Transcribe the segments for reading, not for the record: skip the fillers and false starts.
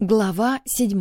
Глава 7.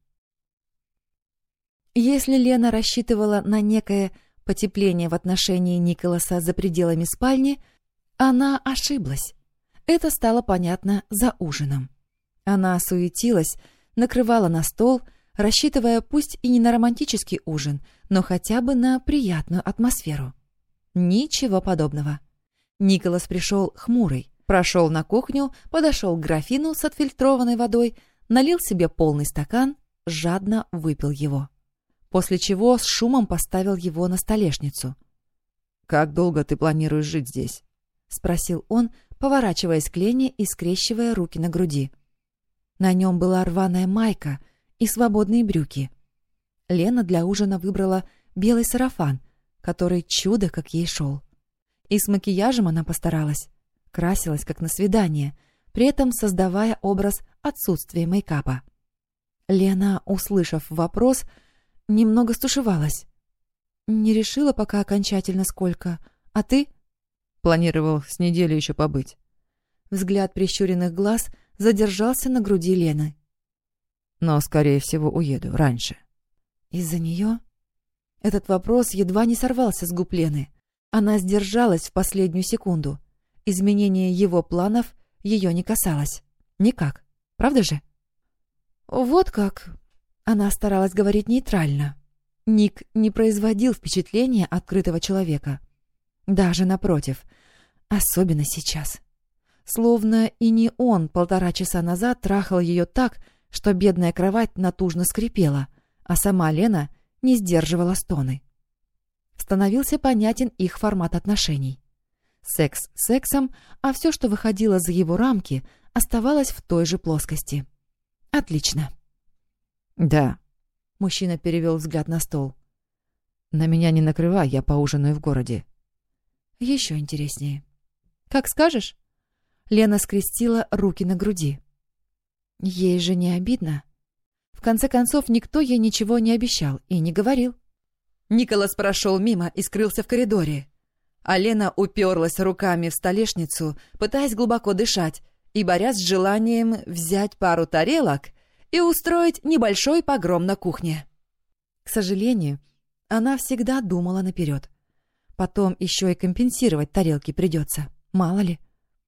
Если Лена рассчитывала на некое потепление в отношении Николаса за пределами спальни, она ошиблась. Это стало понятно за ужином. Она суетилась, накрывала на стол, рассчитывая пусть и не на романтический ужин, но хотя бы на приятную атмосферу. Ничего подобного. Николас пришел хмурый, прошел на кухню, подошел к графину с отфильтрованной водой, налил себе полный стакан, жадно выпил его. После чего с шумом поставил его на столешницу. «Как долго ты планируешь жить здесь?» — спросил он, поворачиваясь к Лене и скрещивая руки на груди. На нем была рваная майка и свободные брюки. Лена для ужина выбрала белый сарафан, который чудо как ей шел. И с макияжем она постаралась, красилась как на свидание, при этом создавая образ отсутствия мейкапа. Лена, услышав вопрос, немного стушевалась. «Не решила пока окончательно сколько. А ты?» «Планировал с неделю еще побыть». Взгляд прищуренных глаз задержался на груди Лены. «Но, скорее всего, уеду раньше». «Из-за нее?» Этот вопрос едва не сорвался с губ Лены. Она сдержалась в последнюю секунду. Изменение его планов ее не касалось. Никак. Правда же? «Вот как...» Она старалась говорить нейтрально. Ник не производил впечатления открытого человека. Даже напротив. Особенно сейчас. Словно и не он 1,5 часа назад трахал ее так, что бедная кровать натужно скрипела, а сама Лена не сдерживала стоны. Становился понятен их формат отношений. Секс сексом, а все, что выходило за его рамки, оставалось в той же плоскости. «Отлично». «Да». Мужчина перевел взгляд на стол. «На меня не накрывай, я поужинаю в городе». «Еще интереснее». «Как скажешь». Лена скрестила руки на груди. Ей же не обидно. В конце концов, никто ей ничего не обещал и не говорил. Николас прошел мимо и скрылся в коридоре. А Лена уперлась руками в столешницу, пытаясь глубоко дышать и борясь с желанием взять пару тарелок и устроить небольшой погром на кухне. К сожалению, она всегда думала наперед. Потом еще и компенсировать тарелки придется, мало ли.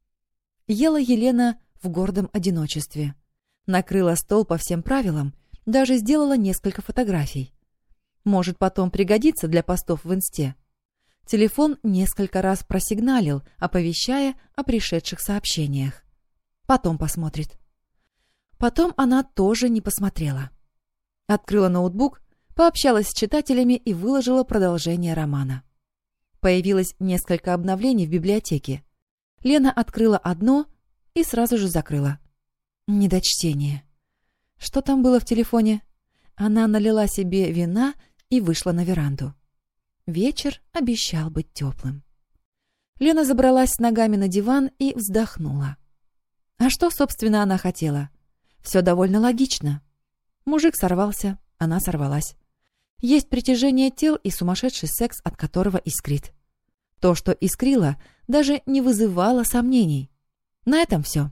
Ела Елена в гордом одиночестве. Накрыла стол по всем правилам, даже сделала несколько фотографий. Может, потом пригодится для постов в инсте. Телефон несколько раз просигналил, оповещая о пришедших сообщениях. Потом посмотрит. Потом она тоже не посмотрела. Открыла ноутбук, пообщалась с читателями и выложила продолжение романа. Появилось несколько обновлений в библиотеке. Лена открыла одно и сразу же закрыла. Недочтение. Что там было в телефоне? Она налила себе вина и вышла на веранду. Вечер обещал быть теплым. Лена забралась с ногами на диван и вздохнула. А что, собственно, она хотела? Все довольно логично. Мужик сорвался, она сорвалась. Есть притяжение тел и сумасшедший секс, от которого искрит. То, что искрило, даже не вызывало сомнений. На этом все.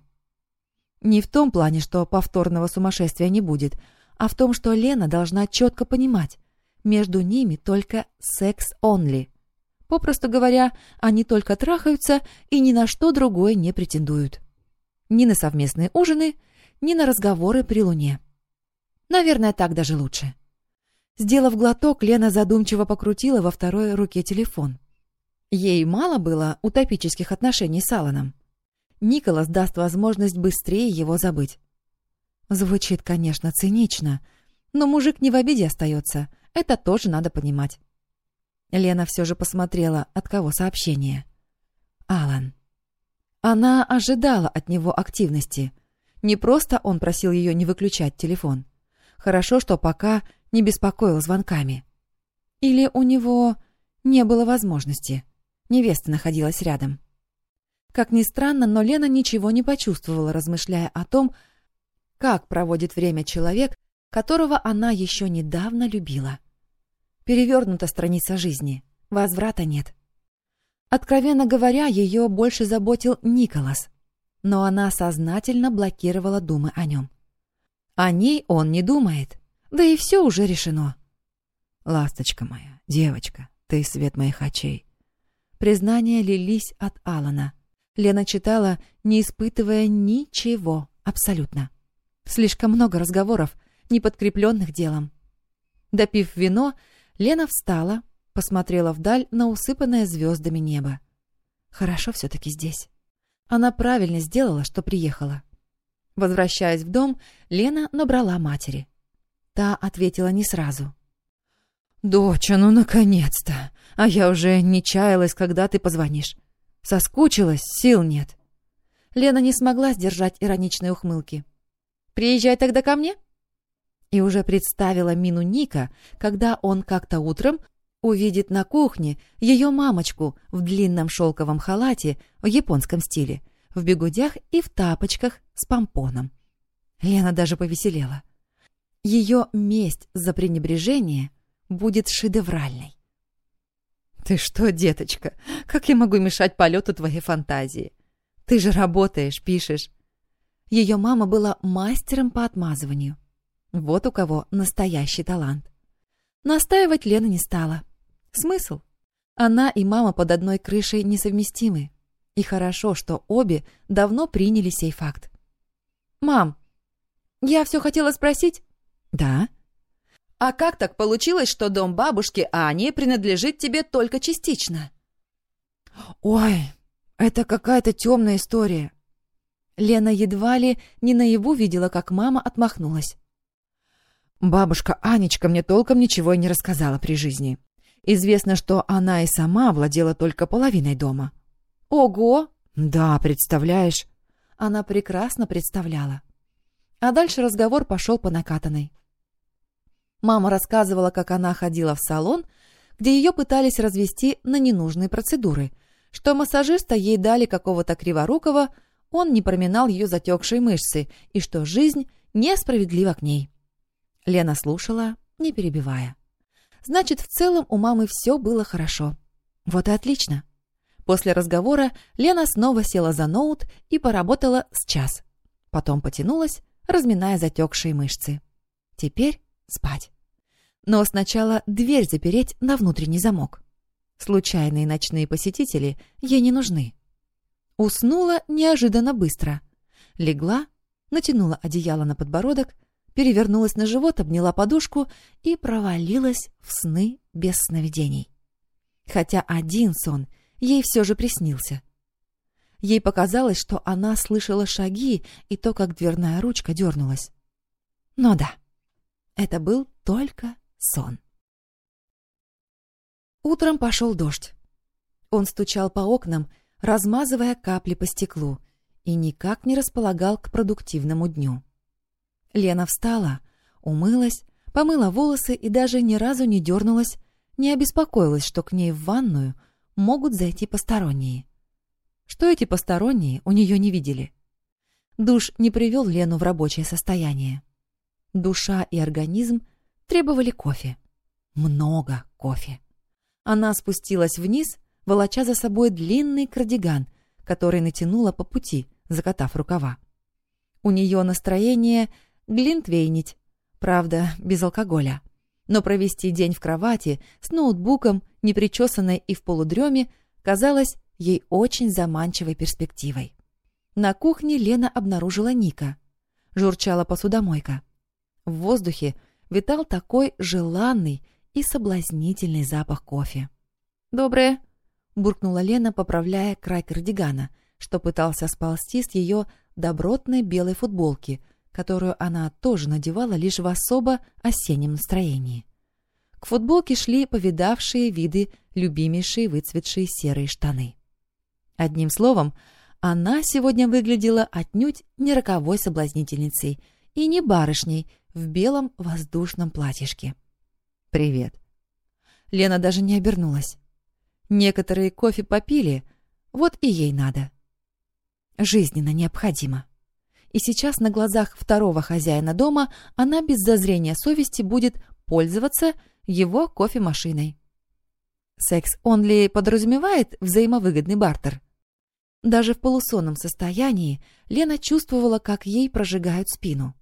Не в том плане, что повторного сумасшествия не будет, а в том, что Лена должна четко понимать, между ними только секс-онли. Попросту говоря, они только трахаются и ни на что другое не претендуют. Ни на совместные ужины, ни на разговоры при луне. Наверное, так даже лучше. Сделав глоток, Лена задумчиво покрутила во второй руке телефон. Ей мало было утопических отношений с Аланом. Николас даст возможность быстрее его забыть. Звучит, конечно, цинично, но мужик не в обиде остается, это тоже надо понимать. Лена все же посмотрела, от кого сообщение. Алан. Она ожидала от него активности. Не просто он просил ее не выключать телефон. Хорошо, что пока не беспокоил звонками. Или у него не было возможности. Невеста находилась рядом. Как ни странно, но Лена ничего не почувствовала, размышляя о том, как проводит время человек, которого она еще недавно любила. Перевернута страница жизни, возврата нет. Откровенно говоря, ее больше заботил Николас, но она сознательно блокировала думы о нем. О ней он не думает. Да и все уже решено. Ласточка моя, девочка, ты свет моих очей. Признания лились от Алана. Лена читала, не испытывая ничего, абсолютно. Слишком много разговоров, не подкрепленных делом. Допив вино, Лена встала, посмотрела вдаль на усыпанное звездами небо. Хорошо все-таки здесь. Она правильно сделала, что приехала. Возвращаясь в дом, Лена набрала матери. Та ответила не сразу. «Доча, ну наконец-то! А я уже не чаялась, когда ты позвонишь. Соскучилась, сил нет». Лена не смогла сдержать ироничной ухмылки. «Приезжай тогда ко мне». И уже представила мину Ника, когда он как-то утром увидит на кухне ее мамочку в длинном шелковом халате в японском стиле, в бигудях и в тапочках с помпоном. Лена даже повеселела. Ее месть за пренебрежение будет шедевральной. «Ты что, деточка, как я могу мешать полету твоей фантазии? Ты же работаешь, пишешь». Ее мама была мастером по отмазыванию. Вот у кого настоящий талант. Настаивать Лена не стала. Смысл? Она и мама под одной крышей несовместимы. И хорошо, что обе давно приняли сей факт. «Мам, я все хотела спросить». «Да?» «А как так получилось, что дом бабушки Ани принадлежит тебе только частично?» «Ой, это какая-то темная история». Лена едва ли не наяву видела, как мама отмахнулась. Бабушка Анечка мне толком ничего и не рассказала при жизни. Известно, что она и сама владела только половиной дома. «Ого!» «Да, представляешь?» Она прекрасно представляла. А дальше разговор пошел по накатанной. Мама рассказывала, как она ходила в салон, где ее пытались развести на ненужные процедуры, что массажиста ей дали какого-то криворукого, он не проминал ее затекшие мышцы, и что жизнь несправедлива к ней. Лена слушала, не перебивая. Значит, в целом у мамы все было хорошо. Вот и отлично. После разговора Лена снова села за ноут и поработала с час. Потом потянулась, разминая затекшие мышцы. Теперь спать. Но сначала дверь запереть на внутренний замок. Случайные ночные посетители ей не нужны. Уснула неожиданно быстро. Легла, натянула одеяло на подбородок, перевернулась на живот, обняла подушку и провалилась в сны без сновидений. Хотя один сон ей все же приснился. Ей показалось, что она слышала шаги и то, как дверная ручка дернулась. Но да, это был только сон. Утром пошел дождь. Он стучал по окнам, размазывая капли по стеклу, и никак не располагал к продуктивному дню. Лена встала, умылась, помыла волосы и даже ни разу не дернулась, не обеспокоилась, что к ней в ванную могут зайти посторонние. Что эти посторонние у нее не видели. Душ не привел Лену в рабочее состояние. Душа и организм требовали кофе. Много кофе. Она спустилась вниз, волоча за собой длинный кардиган, который натянула по пути, закатав рукава. У нее настроение глинтвейнить, правда, без алкоголя. Но провести день в кровати с ноутбуком, непричесанной и в полудреме, казалось ей очень заманчивой перспективой. На кухне Лена обнаружила Ника. Журчала посудомойка. В воздухе витал такой желанный и соблазнительный запах кофе. «Доброе!» — буркнула Лена, поправляя край кардигана, что пытался сползти с ее добротной белой футболки, которую она тоже надевала лишь в особо осеннем настроении. К футболке шли повидавшие виды любимейшие выцветшие серые штаны. Одним словом, она сегодня выглядела отнюдь не роковой соблазнительницей и не барышней в белом воздушном платьишке. «Привет». Лена даже не обернулась. Некоторые кофе попили, вот и ей надо. Жизненно необходимо. И сейчас на глазах второго хозяина дома она без зазрения совести будет пользоваться его кофемашиной. Секс он ли подразумевает взаимовыгодный бартер? Даже в полусонном состоянии Лена чувствовала, как ей прожигают спину.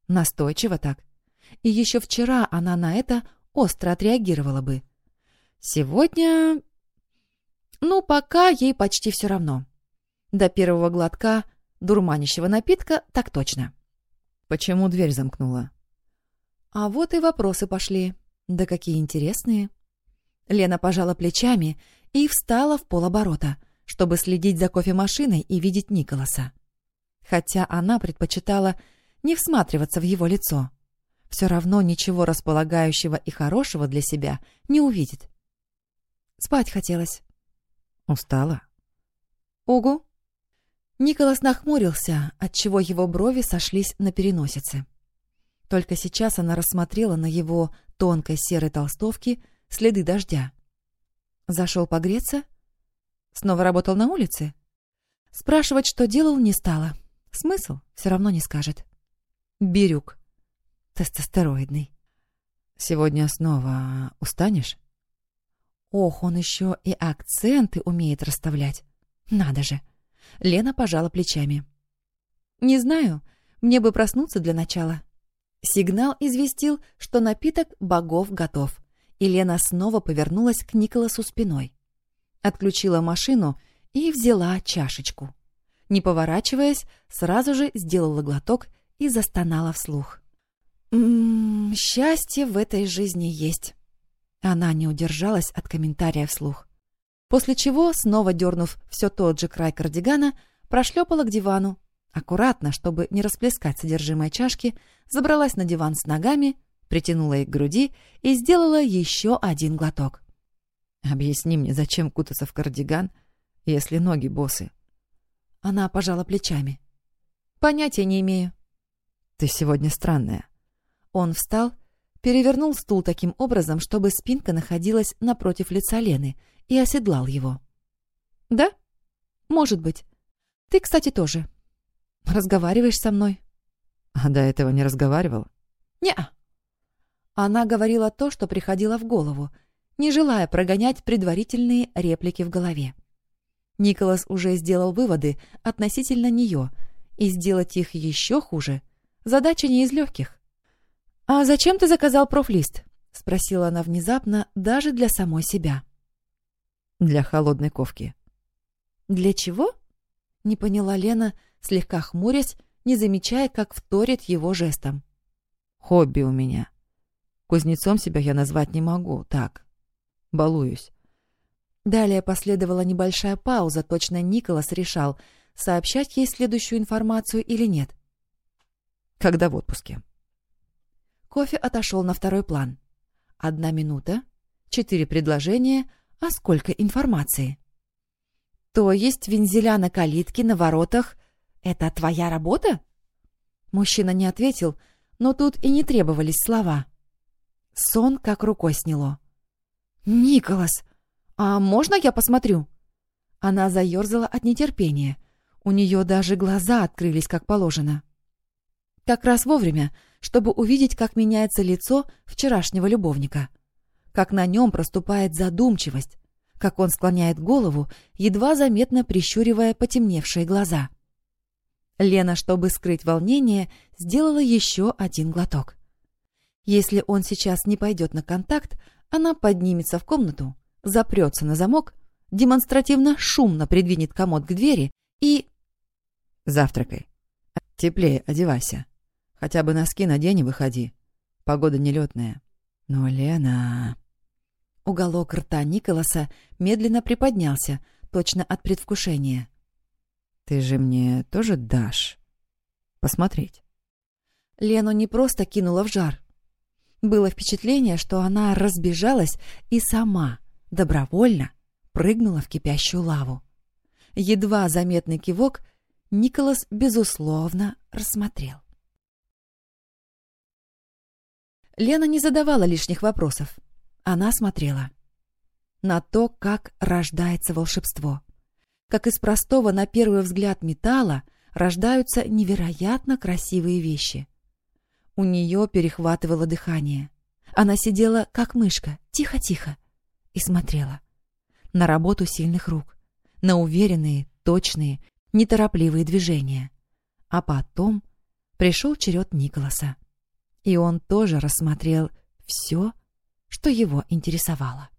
Настойчиво так. И еще вчера она на это остро отреагировала бы. Сегодня... Ну, пока ей почти все равно. До первого глотка дурманящего напитка так точно. Почему дверь замкнула? А вот и вопросы пошли. Да какие интересные. Лена пожала плечами и встала в полоборота, чтобы следить за кофемашиной и видеть Николаса. Хотя она предпочитала не всматриваться в его лицо. Все равно ничего располагающего и хорошего для себя не увидит. Спать хотелось. Устала? Угу. Николас нахмурился, отчего его брови сошлись на переносице. Только сейчас она рассмотрела на его тонкой серой толстовке следы дождя. Зашел погреться? Снова работал на улице? Спрашивать, что делал, не стала. Смысл? Все равно не скажет. Бирюк. Тестостероидный. Сегодня снова устанешь? Ох, он еще и акценты умеет расставлять. Надо же. Лена пожала плечами. Не знаю, мне бы проснуться для начала. Сигнал известил, что напиток богов готов, и Лена снова повернулась к Николасу спиной. Отключила машину и взяла чашечку. Не поворачиваясь, сразу же сделала глоток и застонала вслух. Счастье в этой жизни есть. Она не удержалась от комментария вслух. После чего, снова дернув все тот же край кардигана, прошлепала к дивану. Аккуратно, чтобы не расплескать содержимое чашки, забралась на диван с ногами, притянула их к груди и сделала еще один глоток. «Объясни мне, зачем кутаться в кардиган, если ноги босы?» Она пожала плечами. «Понятия не имею». «Ты сегодня странная». Он встал, перевернул стул таким образом, чтобы спинка находилась напротив лица Лены, и оседлал его. «Да? Может быть. Ты, кстати, тоже. Разговариваешь со мной?» «А до этого не разговаривал?» «Не-а». Она говорила то, что приходило в голову, не желая прогонять предварительные реплики в голове. Николас уже сделал выводы относительно нее, и сделать их еще хуже — задача не из легких. «А зачем ты заказал профлист?» — спросила она внезапно даже для самой себя. «Для холодной ковки». «Для чего?» — не поняла Лена, слегка хмурясь, не замечая, как вторит его жестом. «Хобби у меня. Кузнецом себя я назвать не могу, так. Балуюсь». Далее последовала небольшая пауза, точно Николас решал, сообщать ей следующую информацию или нет. «Когда в отпуске?» Кофе отошел на второй план. 1 минута, 4 предложения, а сколько информации? То есть вензеля на калитке, на воротах — это твоя работа? Мужчина не ответил, но тут и не требовались слова. Сон как рукой сняло. «Николас, а можно я посмотрю?» Она заерзала от нетерпения. У нее даже глаза открылись как положено. Как раз вовремя, чтобы увидеть, как меняется лицо вчерашнего любовника. Как на нем проступает задумчивость, как он склоняет голову, едва заметно прищуривая потемневшие глаза. Лена, чтобы скрыть волнение, сделала еще один глоток. Если он сейчас не пойдет на контакт, она поднимется в комнату, запрется на замок, демонстративно шумно придвинет комод к двери и... «Завтракай. Теплее одевайся. Хотя бы носки надень и выходи. Погода нелетная». «Но, Лена...» Уголок рта Николаса медленно приподнялся, точно от предвкушения. «Ты же мне тоже дашь посмотреть?» Лену не просто кинула в жар. Было впечатление, что она разбежалась и сама, добровольно, прыгнула в кипящую лаву. Едва заметный кивок Николас, безусловно, рассмотрел. Лена не задавала лишних вопросов. Она смотрела на то, как рождается волшебство. Как из простого, на первый взгляд, металла рождаются невероятно красивые вещи. У нее перехватывало дыхание. Она сидела, как мышка, тихо-тихо, и смотрела на работу сильных рук, на уверенные, точные, неторопливые движения. А потом Пришел черед Николаса. И он тоже рассмотрел все, что его интересовало.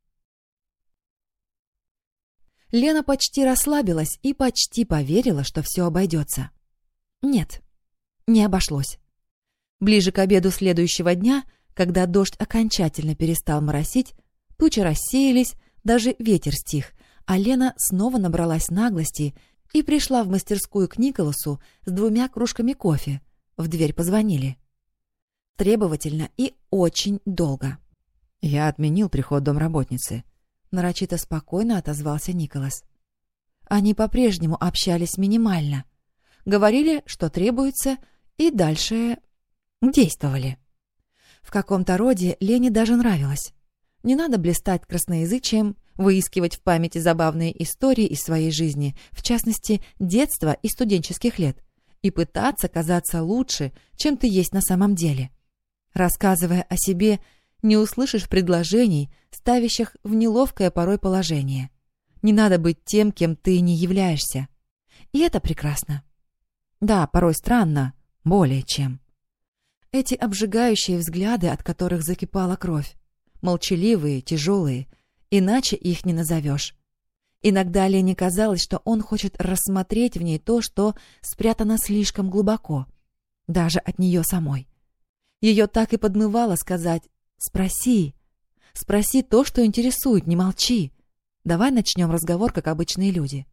Лена почти расслабилась и почти поверила, что все обойдется. Нет, не обошлось. Ближе к обеду следующего дня, когда дождь окончательно перестал моросить, тучи рассеялись, даже ветер стих, а Лена снова набралась наглости и пришла в мастерскую к Николасу с 2 кружками кофе. В дверь позвонили. Требовательно и очень долго. «Я отменил приход домработницы», — нарочито спокойно отозвался Николас. Они по-прежнему общались минимально. Говорили, что требуется, и дальше действовали. В каком-то роде Лене даже нравилось. Не надо блистать красноязычием, выискивать в памяти забавные истории из своей жизни, в частности, детства и студенческих лет, и пытаться казаться лучше, чем ты есть на самом деле. Рассказывая о себе, не услышишь предложений, ставящих в неловкое порой положение. Не надо быть тем, кем ты не являешься. И это прекрасно. Да, порой странно, более чем. Эти обжигающие взгляды, от которых закипала кровь, молчаливые, тяжелые, иначе их не назовешь. Иногда Лене казалось, что он хочет рассмотреть в ней то, что спрятано слишком глубоко, даже от нее самой. Ее так и подмывало сказать: «Спроси, спроси то, что интересует, не молчи. Давай начнем разговор, как обычные люди».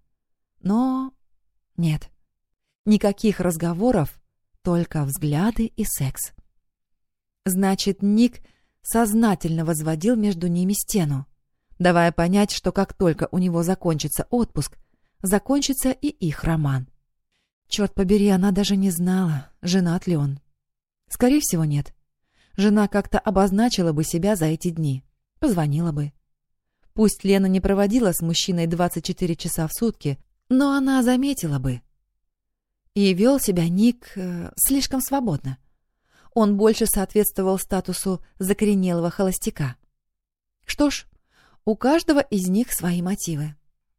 Но нет, никаких разговоров, только взгляды и секс. Значит, Ник сознательно возводил между ними стену, давая понять, что как только у него закончится отпуск, закончится и их роман. Черт побери, она даже не знала, женат ли он. Скорее всего, нет. Жена как-то обозначила бы себя за эти дни, позвонила бы. Пусть Лена не проводила с мужчиной 24 часа в сутки, но она заметила бы. И вел себя Ник слишком свободно. Он больше соответствовал статусу закоренелого холостяка. Что ж, у каждого из них свои мотивы.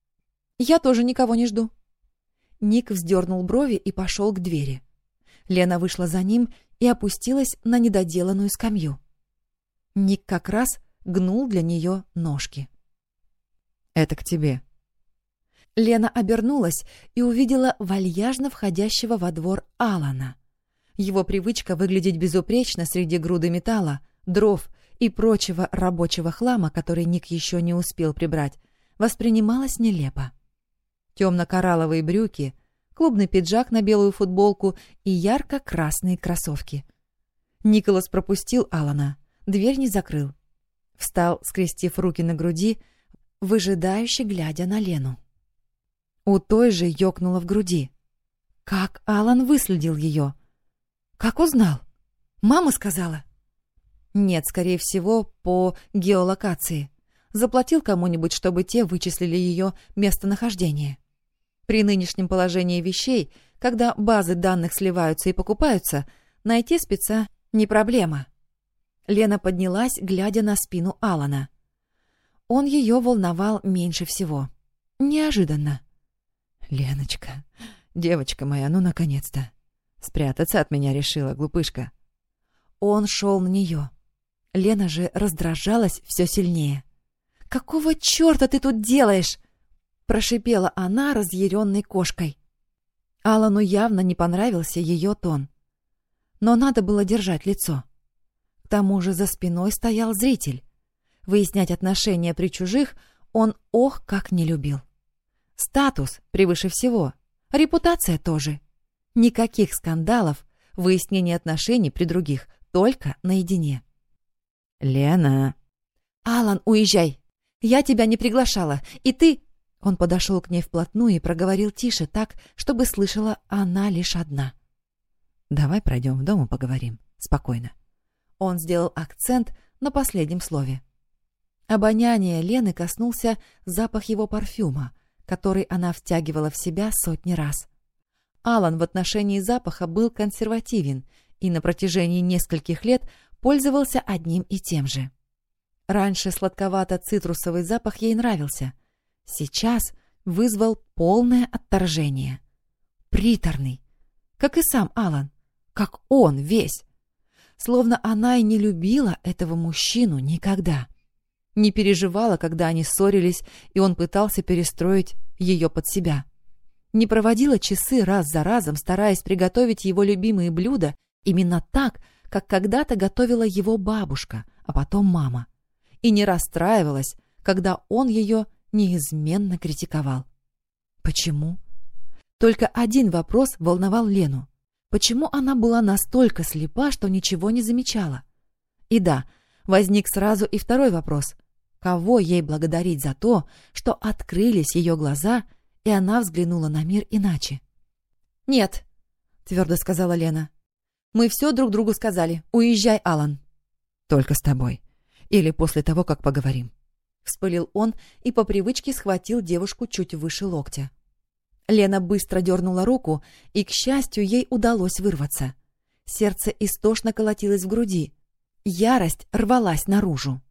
«Я тоже никого не жду». Ник вздернул брови и пошел к двери. Лена вышла за ним и опустилась на недоделанную скамью. Ник как раз гнул для нее ножки. «Это к тебе». Лена обернулась и увидела вальяжно входящего во двор Алана. Его привычка выглядеть безупречно среди груды металла, дров и прочего рабочего хлама, который Ник еще не успел прибрать, воспринималась нелепо. Темно-коралловые брюки, клубный пиджак на белую футболку и ярко-красные кроссовки. Николас пропустил Алана, дверь не закрыл. Встал, скрестив руки на груди, выжидающе глядя на Лену. У той же ёкнуло в груди. Как Алан выследил ее? Как узнал? Мама сказала? Нет, скорее всего, по геолокации. Заплатил кому-нибудь, чтобы те вычислили ее местонахождение. При нынешнем положении вещей, когда базы данных сливаются и покупаются, найти спеца не проблема. Лена поднялась, глядя на спину Алана. Он ее волновал меньше всего. Неожиданно. «Леночка, девочка моя, ну, наконец-то! Спрятаться от меня решила, глупышка!» Он шел на нее. Лена же раздражалась все сильнее. «Какого черта ты тут делаешь?» — прошипела она разъяренной кошкой. Алану явно не понравился ее тон. Но надо было держать лицо. К тому же за спиной стоял зритель. Выяснять отношения при чужих он ох как не любил. Статус превыше всего, репутация тоже. Никаких скандалов, выяснения отношений при других, только наедине. «Лена!» «Алан, уезжай! Я тебя не приглашала, и ты...» Он подошел к ней вплотную и проговорил тише так, чтобы слышала она лишь одна. «Давай пройдем в дом и поговорим. Спокойно». Он сделал акцент на последнем слове. Обоняние Лены коснулся запах его парфюма, который она втягивала в себя сотни раз. Алан в отношении запаха был консервативен и на протяжении нескольких лет пользовался одним и тем же. Раньше сладковато-цитрусовый запах ей нравился. Сейчас вызвал полное отторжение. Приторный, как и сам Алан, как он весь. Словно она и не любила этого мужчину никогда. Не переживала, когда они ссорились, и он пытался перестроить ее под себя. Не проводила часы раз за разом, стараясь приготовить его любимые блюда именно так, как когда-то готовила его бабушка, а потом мама. И не расстраивалась, когда он ее неизменно критиковал. Почему? Только один вопрос волновал Лену. Почему она была настолько слепа, что ничего не замечала? И да, возник сразу и второй вопрос. Кого ей благодарить за то, что открылись ее глаза, и она взглянула на мир иначе? «Нет», — твердо сказала Лена. «Мы все друг другу сказали. Уезжай, Алан». «Только с тобой. Или после того, как поговорим». Вспылил он и по привычке схватил девушку чуть выше локтя. Лена быстро дернула руку, и, к счастью, ей удалось вырваться. Сердце истошно колотилось в груди. Ярость рвалась наружу.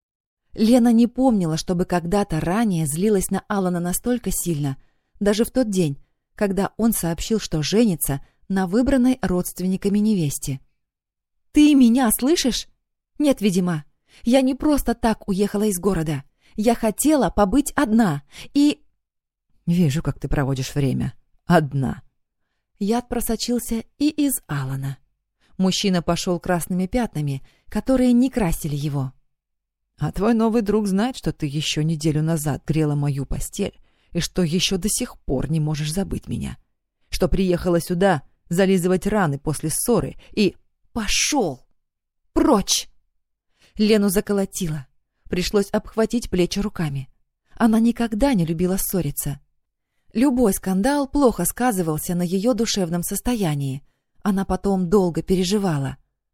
Лена не помнила, чтобы когда-то ранее злилась на Алана настолько сильно, даже в тот день, когда он сообщил, что женится на выбранной родственниками невесте. «Ты меня слышишь? Нет, видимо. Я не просто так уехала из города. Я хотела побыть одна, и...» «Вижу, как ты проводишь время. Одна». Яд просочился и из Алана. Мужчина пошел красными пятнами, которые не красили его. «А твой новый друг знает, что ты еще неделю назад грела мою постель, и что еще до сих пор не можешь забыть меня. Что приехала сюда зализывать раны после ссоры и...» «Пошел! Прочь!» Лену заколотило. Пришлось обхватить плечи руками. Она никогда не любила ссориться. Любой скандал плохо сказывался на ее душевном состоянии. Она потом долго переживала.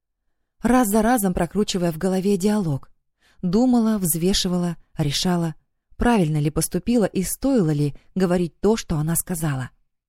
Раз за разом прокручивая в голове диалог. Думала, взвешивала, решала, правильно ли поступила и стоило ли говорить то, что она сказала.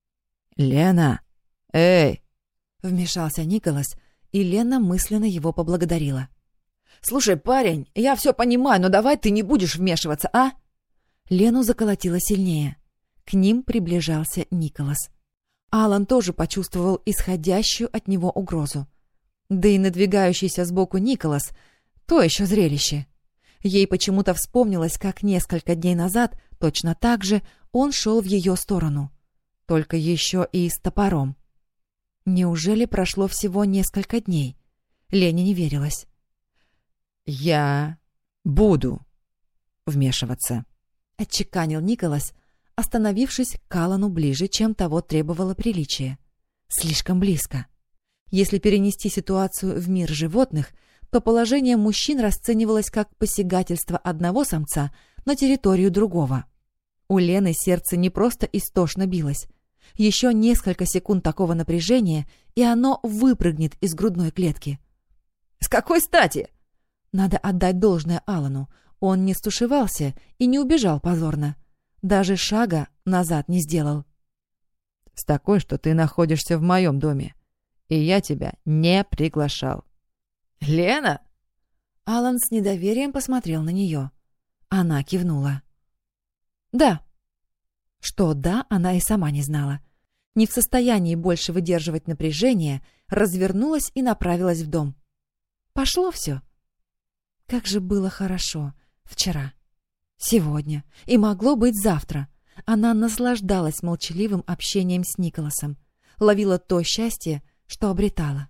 «Лена! Эй!» — вмешался Николас, и Лена мысленно его поблагодарила. «Слушай, парень, я все понимаю, но давай ты не будешь вмешиваться, а?» Лену заколотило сильнее. К ним приближался Николас. Алан тоже почувствовал исходящую от него угрозу. Да и надвигающийся сбоку Николас — то еще зрелище. Ей почему-то вспомнилось, как несколько дней назад точно так же он шел в ее сторону. Только еще и с топором. Неужели прошло всего несколько дней? Лене не верилось. «Я буду вмешиваться», — отчеканил Николас, остановившись к Алану ближе, чем того требовало приличие. Слишком близко. Если перенести ситуацию в мир животных, то положение мужчин расценивалось как посягательство одного самца на территорию другого. У Лены сердце не просто истошно билось. Еще несколько секунд такого напряжения, и оно выпрыгнет из грудной клетки. «С какой стати?» Надо отдать должное Алану. Он не стушевался и не убежал позорно. Даже шага назад не сделал. «С такой, что ты находишься в моем доме, и я тебя не приглашал». «Лена?» Алан с недоверием посмотрел на нее. Она кивнула. «Да». Что «да» она и сама не знала. Не в состоянии больше выдерживать напряжение, развернулась и направилась в дом. Пошло все. Как же было хорошо вчера, сегодня и могло быть завтра. Она наслаждалась молчаливым общением с Николасом, ловила то счастье, что обретала.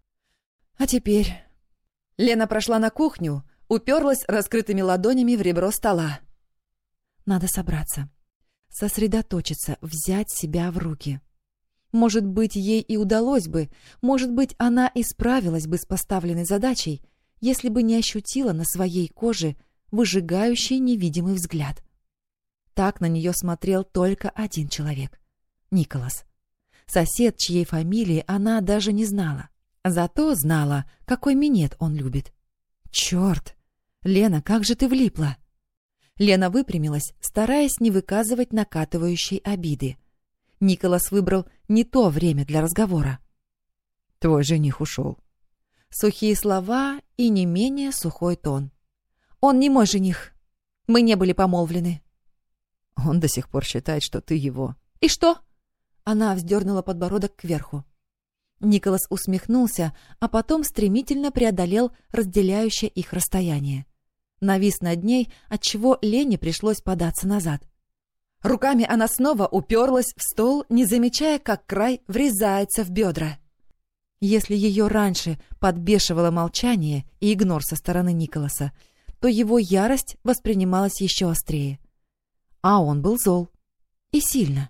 А теперь... Лена прошла на кухню, уперлась раскрытыми ладонями в ребро стола. Надо собраться, сосредоточиться, взять себя в руки. Может быть, ей и удалось бы, может быть, она и справилась бы с поставленной задачей, если бы не ощутила на своей коже выжигающий невидимый взгляд. Так на нее смотрел только один человек — Николас. Сосед, чьей фамилии она даже не знала. Зато знала, какой минет он любит. «Черт! Лена, как же ты влипла!» Лена выпрямилась, стараясь не выказывать накатывающей обиды. Николас выбрал не то время для разговора. «Твой жених ушел». Сухие слова и не менее сухой тон. «Он не мой жених. Мы не были помолвлены». «Он до сих пор считает, что ты его». «И что?» Она вздернула подбородок кверху. Николас усмехнулся, а потом стремительно преодолел разделяющее их расстояние. Навис над ней, отчего Лене пришлось податься назад. Руками она снова уперлась в стол, не замечая, как край врезается в бедра. Если ее раньше подбешивало молчание и игнор со стороны Николаса, то его ярость воспринималась еще острее. А он был зол. И сильно.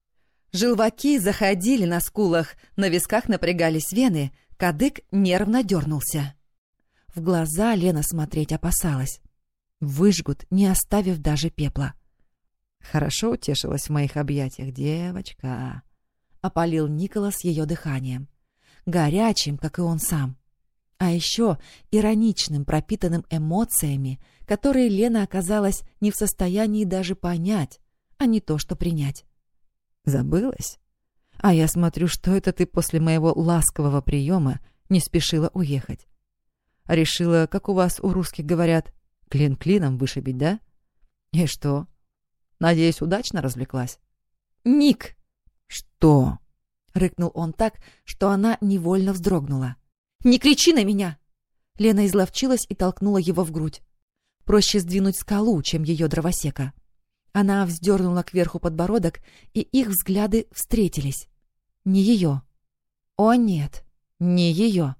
Желваки заходили на скулах, на висках напрягались вены, кадык нервно дернулся. В глаза Лена смотреть опасалась. Выжгут, не оставив даже пепла. «Хорошо утешилась в моих объятиях, девочка», — опалил Николас ее дыханием. Горячим, как и он сам. А еще ироничным, пропитанным эмоциями, которые Лена оказалась не в состоянии даже понять, а не то что принять. «Забылась? А я смотрю, что это ты после моего ласкового приема не спешила уехать. Решила, как у вас у русских говорят, клин клином вышибить, да? И что? Надеюсь, удачно развлеклась?» «Ник!» «Что?» — рыкнул он так, что она невольно вздрогнула. «Не кричи на меня!» Лена изловчилась и толкнула его в грудь. Проще сдвинуть скалу, чем ее дровосека. Она вздернула кверху подбородок, и их взгляды встретились. Не ее. О, нет, не ее.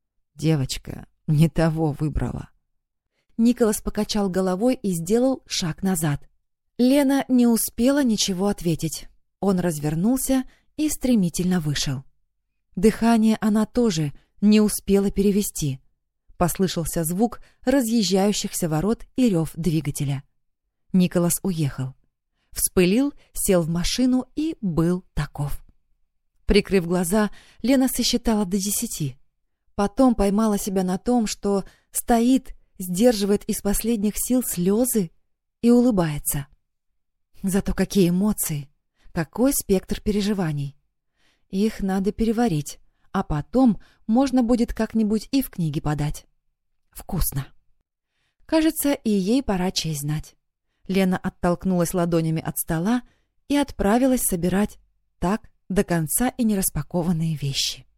Девочка не того выбрала. Николас покачал головой и сделал шаг назад. Лена не успела ничего ответить. Он развернулся и стремительно вышел. Дыхание она тоже не успела перевести. Послышался звук разъезжающихся ворот и рев двигателя. Николас уехал. Вспылил, сел в машину и был таков. Прикрыв глаза, Лена сосчитала до 10. Потом поймала себя на том, что стоит, сдерживает из последних сил слезы и улыбается. Зато какие эмоции, какой спектр переживаний. Их надо переварить, а потом можно будет как-нибудь и в книге подать. Вкусно. Кажется, и ей пора честь знать. Лена оттолкнулась ладонями от стола и отправилась собирать так до конца и нераспакованные вещи.